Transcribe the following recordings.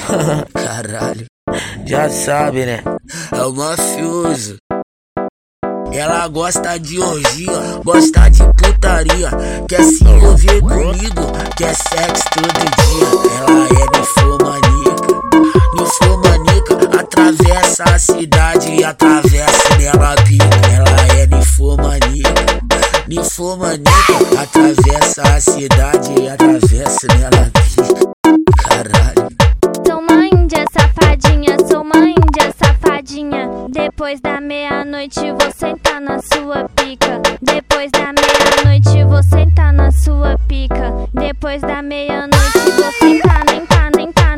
Caralho, já sabe, né? É o mafioso. Ela gosta de orgia, gosta de putaria, quer se envolver comigo, quer sexo todo dia. Ela é ninfomaníaca, atravessa a cidade e atravessa nela pica. Ela é ninfomaníaca, atravessa a cidade e atravessa nela pica. Caralho. Sou uma índia safadinha, sou uma índia safadinha. Depois da meia-noite vou sentar na sua pica. Depois da meia-noite vou sentar na sua pica. Depois da meia-noite vou sentar, nem tá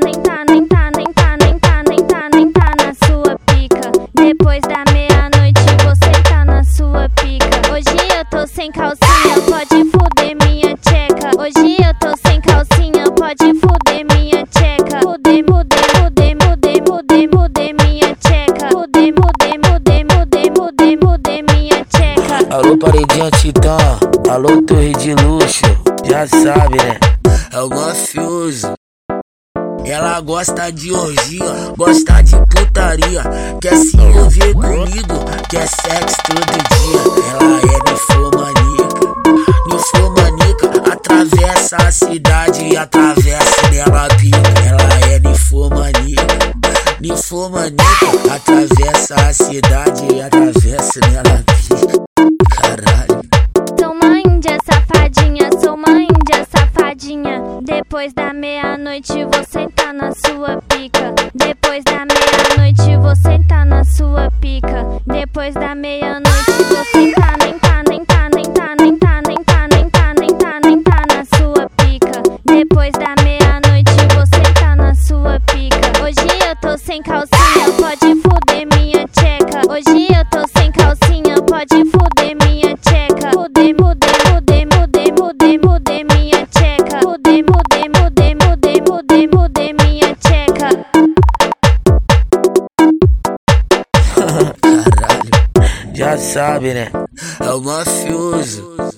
na sua pica. Depois da meia-noite vou sentar na sua pica. Hoje eu tô sem calcinha, pode fuder minha tcheca. Hoje eu tô sem calcinha, pode fuder minha tcheca. Fuder minha tcheca. Fuder minha tcheca. Alô paredinha titã, alô torre de luxo, já sabe, né? É o mafioso. Ela gosta de orgia, gosta de putaria, quer se envolver comigo, quer sexo todo dia. Ela é ninfomaníaca, atravessa a cidade e atravessa nela pica. Ela é ninfomaníaca, atravessa a cidade e atravessa nela pica. Caralho. Sou uma índia safadinha, sou uma índia safadinha. Depois da meia-noite vou sentar na sua pica. Depois da meia-noite vou sentar na sua pica. Depois da meia-noite vou sentar, nem tá na sua pica. Depois da meia-noite vou sentar na sua pica. Hoje eu tô sem calcinha, pode fuder minha tcheca. Hoje eu tô sem calcinha, pode fuder minha tcheca. Fuder minha tcheca. Fuder minha tcheca. Caralho, já sabe, né? É o mafioso.